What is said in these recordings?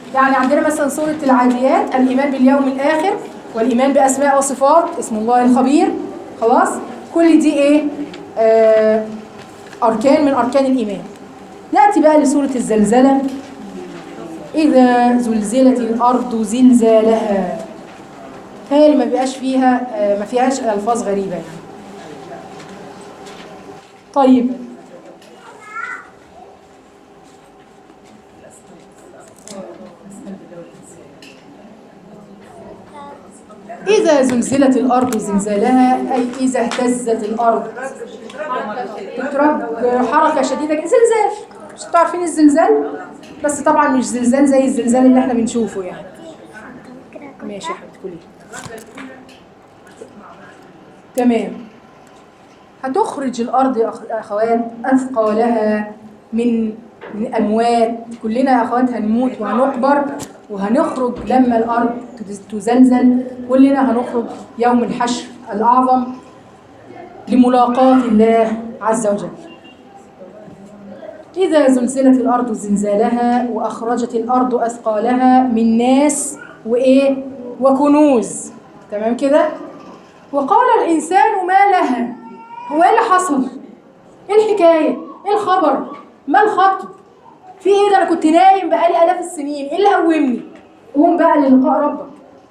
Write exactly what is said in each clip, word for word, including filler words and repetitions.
يعني عندنا مثلا سورة العاديات الإيمان باليوم الآخر والإيمان بأسماء وصفات اسم الله الخبير، خلاص؟ كل دي إيه؟ آه أركان من أركان الإيمان. نأتي بقى لسورة الزلزلة. إذا زلزلت الأرض زلزالها، هي اللي ما بيبقاش فيها آه ما فيهاش ألفاظ غريبة يعني. طيب إذا زلزلت الأرض زلزالها أي إذا اهتزت الأرض تترك حركة شديدة، زلزال. مش انتوا عارفين الزلزال؟ بس طبعا مش زلزال زي الزلزال اللي احنا بنشوفه يعني. ماشي يا حبيبتي كلي. تمام. هتخرج الأرض يا أخوات أثقالها من من أموات. كلنا يا أخوات هنموت وهنقبر وهنخرج لما الأرض تزلزل. كلنا هنخرج يوم الحشر الأعظم لملاقاة الله عز وجل. إذا زلزلت الأرض زلزالها وأخرجت الأرض أثقالها من ناس وإيه وكنوز. تمام كده؟ وقال الإنسان ما لها، هو إيه اللي حصل؟ إيه الحكاية؟ إيه الخبر؟ ما الخطب؟ في إيه ده؟ أنا كنت نايم بقالي آلاف السنين، إيه اللي قومني؟ قوم بقى للقاء ربك.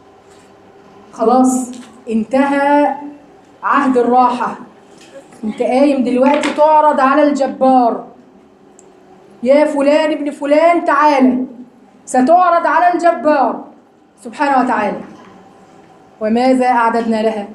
خلاص انتهى عهد الراحة. انت قايم دلوقتي تعرض على الجبار. يا فلان ابن فلان تعالى، ستعرض على الجبار سبحانه وتعالى. وماذا أعددنا لها؟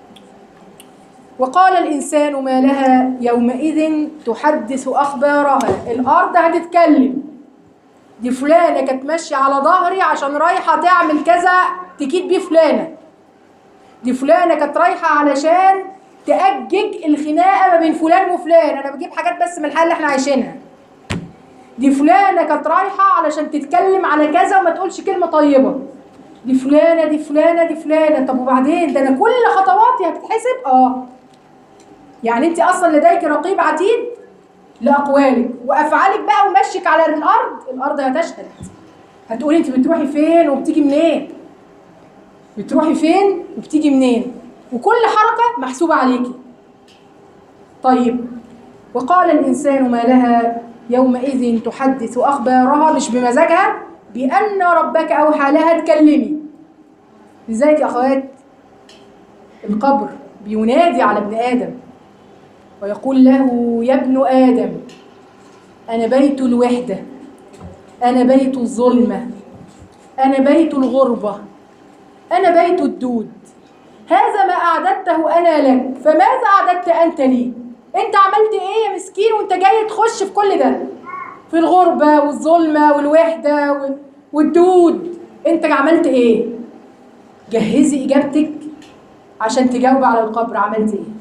وقال الإنسان ما لها يومئذ تحدث أخبارها. الأرض هتتكلم. دي فلانة كانت ماشية على ظهري عشان رايحة تعمل كذا تكيد بيه فلانة. دي فلانة كانت رايحة علشان تأجج الخناقة ما بين فلان وفلان. أنا بجيب حاجات بس من الحالة اللي احنا عايشينها. دي فلانة كانت رايحة علشان تتكلم على كذا وما تقولش كلمة طيبة. دي فلانة دي فلانة دي فلانة. طب وبعدين؟ ده أنا كل خطواتي هتتحسب؟ آه يعني أنت أصلا لديك رقيب عتيد لأقوالك وأفعالك بقى ومشيك على الأرض. الأرض هتشهد، هتقولي أنت بتروحي فين وبتيجي منين، بتروحي فين وبتيجي منين، وكل حركة محسوبة عليكي. طيب وقال الإنسان ما لها يومئذ تحدث أخبارها، مش بمزاجها، بأن ربك أوحى لها تكلمي. لذلك يا أخوات القبر بينادي على ابن آدم ويقول له يا ابن آدم أنا بيت الوحدة، أنا بيت الظلمة، أنا بيت الغربة، أنا بيت الدود. هذا ما أعددته أنا لك، فماذا أعددت أنت لي؟ أنت عملت إيه يا مسكين وأنت جاي تخش في كل ده؟ في الغربة والظلمة والوحدة والدود، أنت عملت إيه؟ جهزي إجابتك عشان تجاوب على القبر عملت إيه؟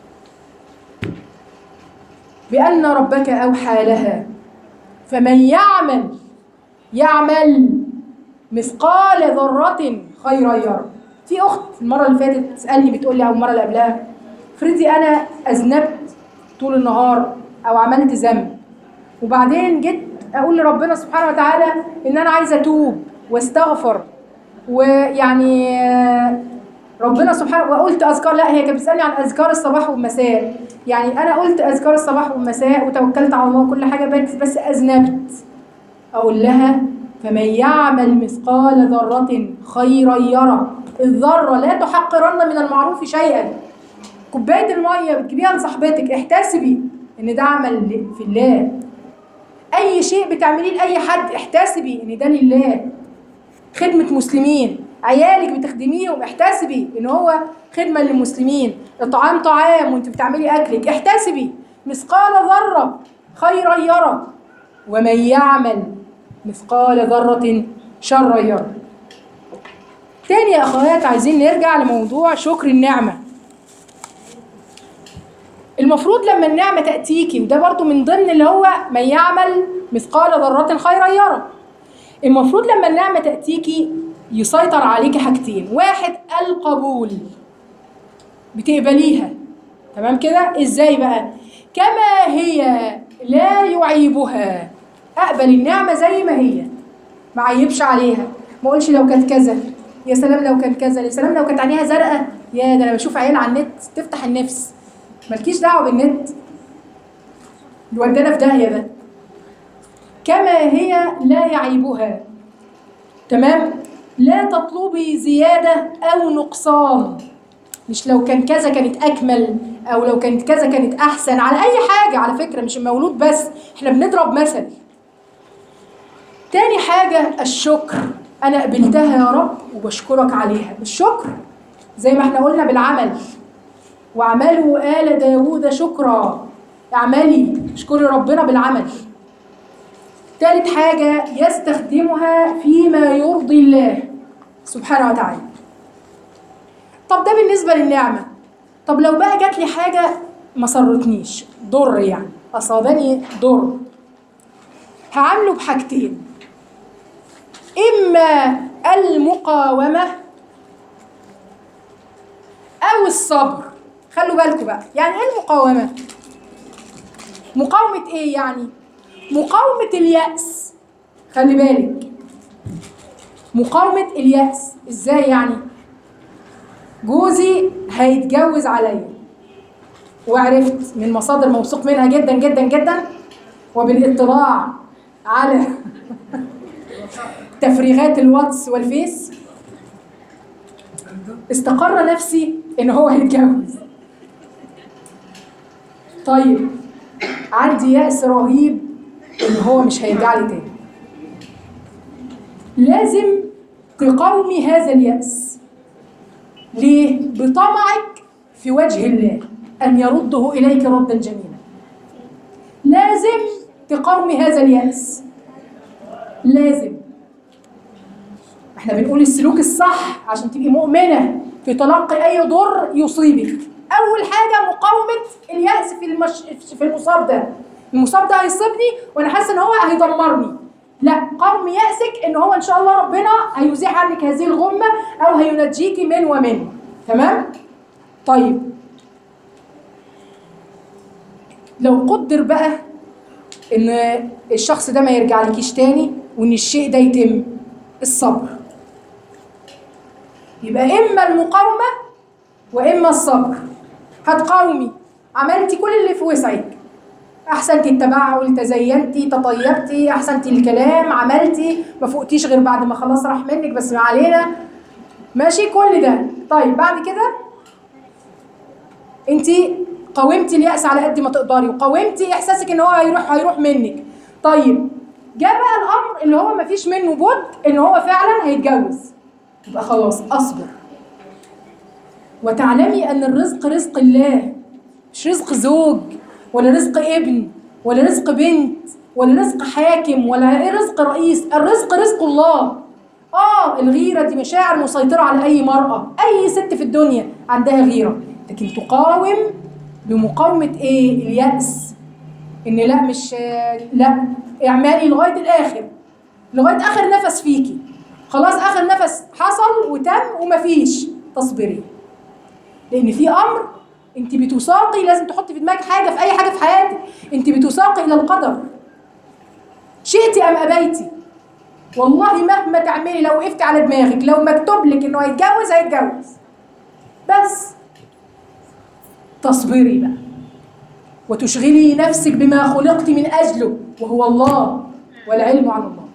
بأن ربك أوحى لها فمن يعمل يعمل مثقال ذرة خيرا يرى. في أخت المرة اللي فاتت تسألني بتقول لي أو المرة اللي قبلها، فريدي أنا أذنبت طول النهار أو عملت ذنب وبعدين جيت أقول لربنا سبحانه وتعالى إن أنا عايزة أتوب واستغفر ويعني ربنا سبحانه، وقلت أذكار. لا هي كانت بتسألني عن أذكار الصباح والمساء، يعني أنا قلت أذكار الصباح والمساء وتوكلت على الله كل حاجة، بس بس أذنبت. أقول لها فمن يعمل مثقال ذرة خيرا يرى. الذرة لا تحقرن من المعروف شيئا. كوباية المية بتجيبيها لصاحبتك احتسبي إن ده عمل في الله. أي شيء بتعمليه لأي حد احتسبي إن ده لله. خدمة مسلمين، عيالك بتخدميهم احتسبي إن هو خدمة للمسلمين. الطعام طعام وانت بتعملي أكلك احتسبي مثقال ذرة خيرا يرى ومن يعمل مثقال ذرة شرا يرى. تاني يا أخوات عايزين نرجع لموضوع شكر النعمة. المفروض لما النعمة تأتيكي، وده برضو من ضمن اللي هو من يعمل مثقال ذرة خيرا يرى، المفروض لما النعمة تأتيكي يسيطر عليكي حاجتين. واحد القبول، بتقبليها تمام كده. ازاي بقى؟ كما هي لا يعيبها. اقبل النعمة زي ما هي، ما عيبش عليها، ما اقولش لو كانت كذا، يا سلام لو كان كذا، يا سلام لو كانت عينيها زرقاء، يا ده انا بشوف عيال على النت تفتح النفس. مالكيش دعوه بالنت، الودانه في داهيه ده. كما هي لا يعيبها، تمام؟ لا تطلبي زياده او نقصان، مش لو كان كذا كانت اكمل، او لو كانت كذا كانت احسن، على اي حاجه على فكره، مش المولود بس، احنا بنضرب مثل. تاني حاجه الشكر، انا قبلتها يا رب وبشكرك عليها. الشكر زي ما احنا قلنا بالعمل، واعملوا آل داوود شكرا، اعملي اشكري ربنا بالعمل. تالت حاجه يستخدمها فيما يرضي الله سبحانه وتعالى. طب ده بالنسبه للنعمه. طب لو بقى جات لي حاجه ما سرتنيش، ضر يعني اصابني ضر، هعامله بحاجتين، اما المقاومه او الصبر. خلوا بالكم بقى، يعني ايه المقاومه؟ مقاومه ايه يعني؟ مقاومه اليأس. خلي بالك، مقاومه اليأس ازاي يعني؟ جوزي هيتجوز عليا، وعرفت من مصادر موثوق منها جدا جدا جدا، وبالاطلاع على تفريغات الواتس والفيس، استقر نفسي ان هو هيتجوز. طيب عندي يأس رهيب ان هو مش هيرجع لي تاني. لازم تقاومي هذا اليأس. ليه؟ بطمعك في وجه الله ان يرده اليك ردا جميلا. لازم تقاومي هذا اليأس، لازم. احنا بنقول السلوك الصح عشان تبقي مؤمنة في تلقي اي ضر يصيبك. اول حاجة مقاومة اليأس في المش... في المصاب ده. المصاب ده هيصيبني وانا حاسة ان هو هيدمرني، لا، قاومي يأسك ان هو ان شاء الله ربنا هيزيح عنك هذه الغمة او هينجيكي من ومن. تمام؟ طيب لو قدر بقى ان الشخص ده ما يرجع لكيش تاني وان الشيء ده يتم، الصبر. يبقى اما المقاومه واما الصبر. هتقاومي، عملتي كل اللي في وسعك، احسنتي التبعل، تزينتي، تطيبتي، احسنتي الكلام، عملتي، ما فوقتيش غير بعد ما خلاص راح منك، بس ما علينا، ماشي كل ده. طيب بعد كده انت قاومتي اليأس على قد ما تقدري، وقاومتي احساسك ان هو هيروح هيروح منك. طيب جاء بقى الامر اللي هو ما فيش منه بد ان هو فعلا هيتجوز، يبقى خلاص اصبر وتعلمي ان الرزق رزق الله، مش رزق زوج ولا رزق ابن ولا رزق بنت ولا رزق حاكم ولا رزق رئيس، الرزق رزق الله. اه الغيرة دي مشاعر مسيطرة على اي مرأة، اي ست في الدنيا عندها غيرة، لكن تقاوم بمقاومة ايه؟ اليأس. ان لا مش لا، اعمالي لغاية الاخر، لغاية اخر نفس فيكي، خلاص اخر نفس حصل وتم ومفيش، تصبري. لان في امر انت بتساقي، لازم تحطي في دماغك حاجة في اي حاجة في حياتك، انت بتساقي الى القدر، شئتي ام ابيتي. والله مهما تعملي، لو وقفتي على دماغك، لو مكتوب لك انه هيتجوز هيتجوز، بس تصبري بقى وتشغلي نفسك بما خلقت من اجله وهو الله، والعلم على الله.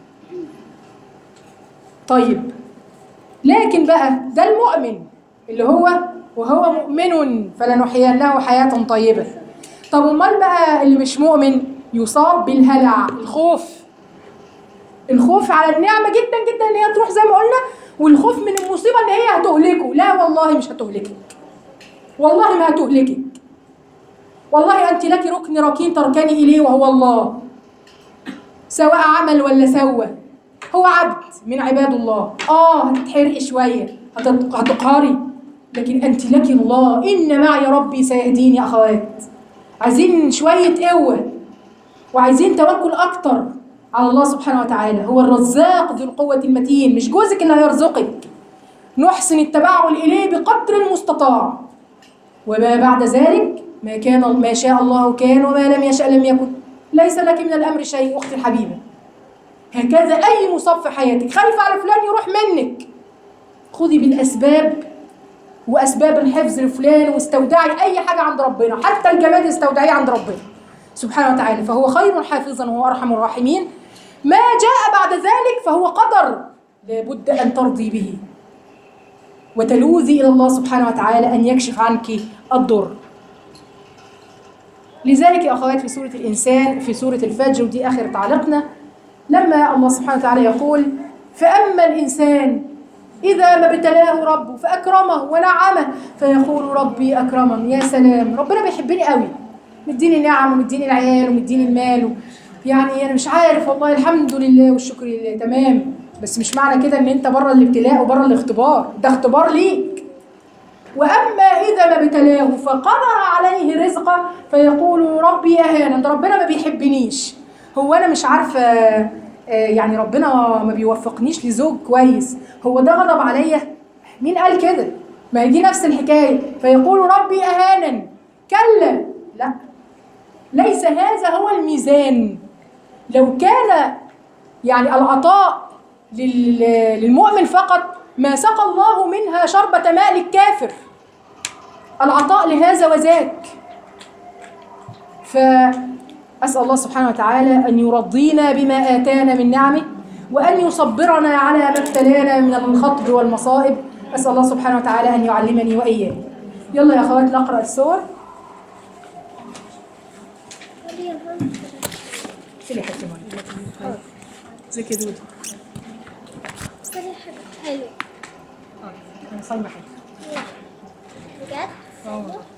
طيب لكن بقى ده المؤمن اللي هو وهو مؤمن فلنحيينه حياة طيبة. طب امال بقى اللي مش مؤمن؟ يصاب بالهلع، الخوف. الخوف على النعمة جدا جدا ان هي تروح زي ما قلنا، والخوف من المصيبة ان هي هتهلكه. لا والله مش هتهلكك، والله ما هتهلكك، والله أنت لك ركن ركين تركني إليه وهو الله، سواء عمل ولا سوى، هو عبد من عباد الله. آه هتتحرقي شوية، هتقهري، لكن أنت لك الله، إن معي ربي سيهديني. يا أخوات عايزين شوية قوة وعايزين توكل أكتر على الله سبحانه وتعالى، هو الرزاق ذو القوة المتين، مش جوزك اللي هيرزقك. نحسن التبعل إليه بقدر المستطاع، وما بعد ذلك ما كان ما شاء الله كان وما لم يشأ لم يكن، ليس لك من الأمر شيء. أختي الحبيبة هكذا أي مصاب في حياتك خايفة على فلان يروح منك، خذي بالأسباب وأسباب الحفظ لفلان، واستودعي أي حاجة عند ربنا، حتى الجماد استودعيه عند ربنا سبحانه وتعالى، فهو خير حافظا وهو أرحم الراحمين. ما جاء بعد ذلك فهو قدر لابد أن ترضي به وتلوذي إلى الله سبحانه وتعالى أن يكشف عنك الضر. لذلك يا أخوات في سورة الإنسان في سورة الفجر، ودي آخر تعليقنا، لما الله سبحانه وتعالى يقول فأما الإنسان إذا ما ابتلاه ربه فأكرمه ونعمه فيقول ربي أكرمن. يا سلام، ربنا بيحبني قوي، مديني نعم ومديني العيال ومديني المال، يعني أنا مش عارف والله، الحمد لله والشكر لله تمام، بس مش معنى كده إن أنت بره الابتلاء وبره الاختبار، ده اختبار ليك. وأما إذا ما ابتلاه فقدر عليه رزقه فيقول ربي أهانن. ده ربنا ما بيحبنيش، هو أنا مش عارفة يعني ربنا ما بيوفقنيش لزوج كويس، هو ده غضب عليا؟ مين قال كده؟ ما هي دي نفس الحكاية. فيقول ربي أهانن. كلا، لا، ليس هذا هو الميزان. لو كان يعني العطاء للمؤمن فقط ما سقى الله منها شربة ماء للكافر، العطاء لهذا وذاك. فأسأل الله سبحانه وتعالى أن يرضينا بما آتانا من نعمه، وأن يصبرنا على ما ابتلانا من الخطب والمصائب. أسأل الله سبحانه وتعالى أن يعلمني وإياه. يلا يا أخوات نقرأ السور. سلي حتى مرة زي كده ودي حلو. اه، انا صايمه حاجه بجد؟ اه.